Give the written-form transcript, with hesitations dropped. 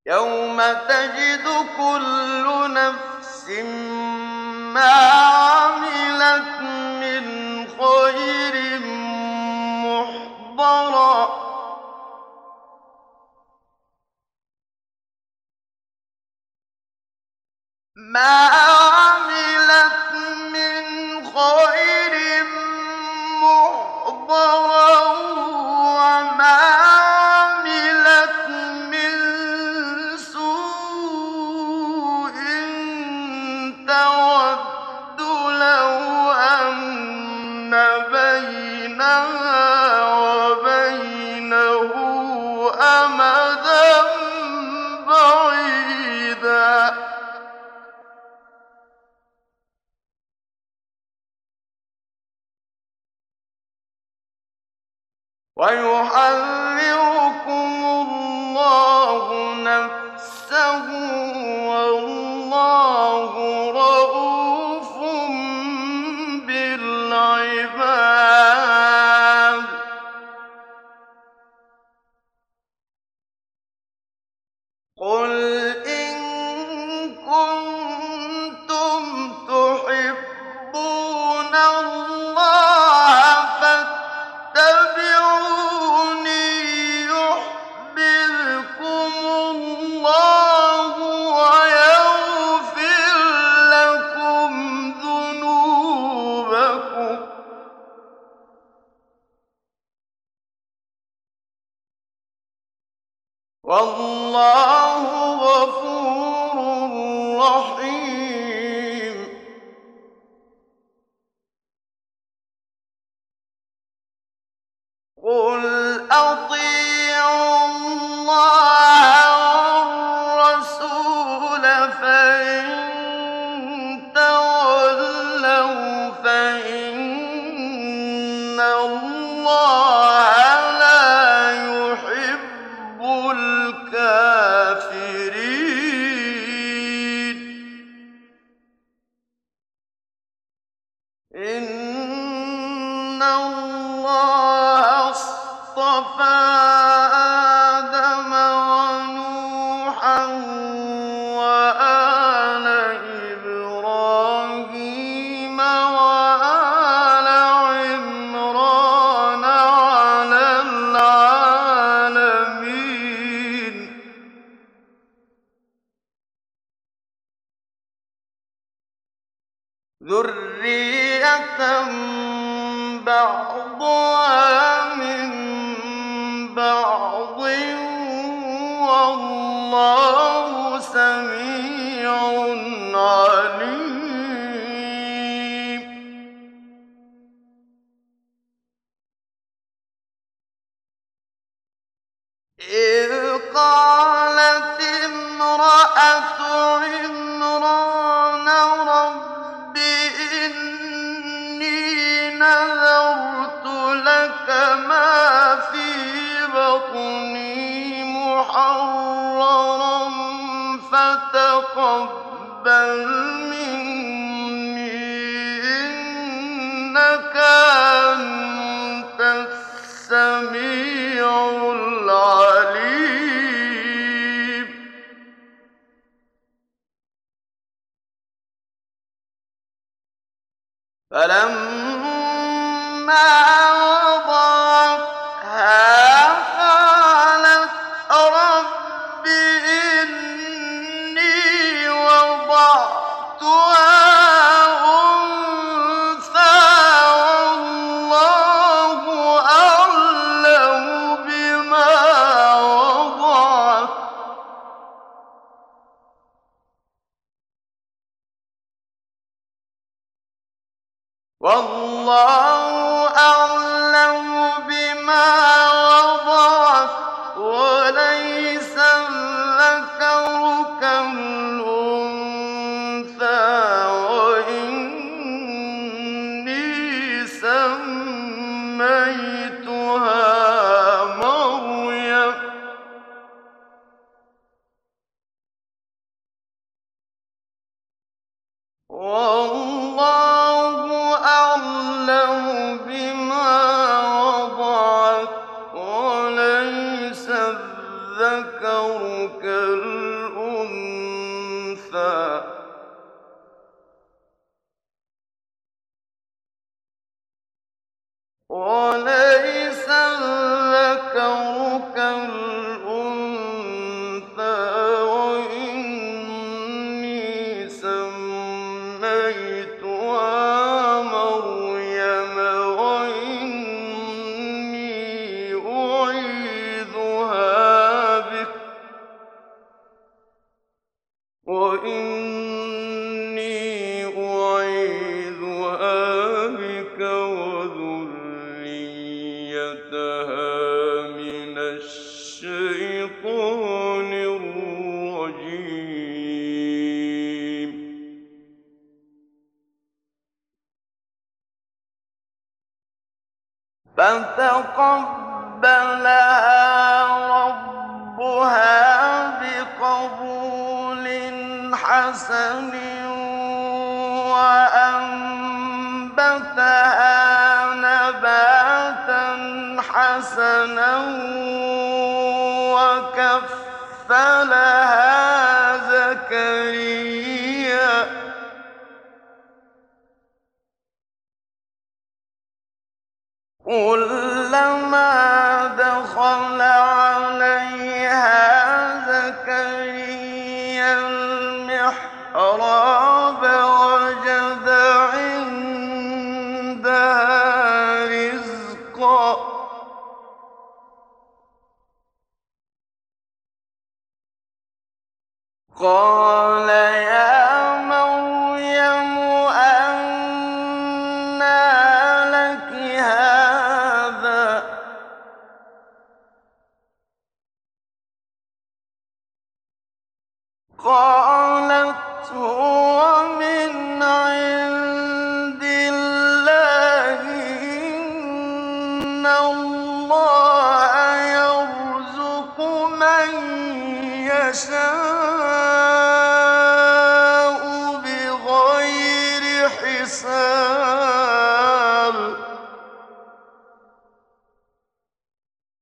يوم تجد كل نفس ما عملت من خير محضرا ما عملت من خير محضرا وما عملت من سوء تود لو أن بينها وبينه أمدا بعيدا ويحذركم الله نفسه والله رءوف بالعباد قل إن كنتم تحبون الله فاتبعوني يحببكم الله ويغفر لكم ذنوبكم والله غفور رحيم قل أطيعوا الله والرسول فإن تولوا فإن الله لا يحب الكافرين إن الله اصطفى آدم ونوحا وآل إبراهيم وآل عمران على العالمين ذرية بعضها من بعض والله سميع عليم إذ قالت امرأة عمران رب إني نذرت لك ما في بطني محررا فتقبل مني إنك أنت السميع العليم فلما وضعتها قالت رب إني وضعتها أنثى والله أعلم بما وضعت وليس الذكر كالأنثى وإني سميتها مريم والله أعلم بما وضعت وليس الذكر كالأنثى وإني أعيذها بك وذريتها من الشيطان الرجيم. فتقبلها ربها بقبول حسن وأنبتها نباتا حسنا وكفلها زكريا كلما دخل عليها زكريا المحراب وجد عندها رزقا قال يا مريم أنى لك هذا قالت هو من عند الله إن الله يرزق من يشاء بغير حساب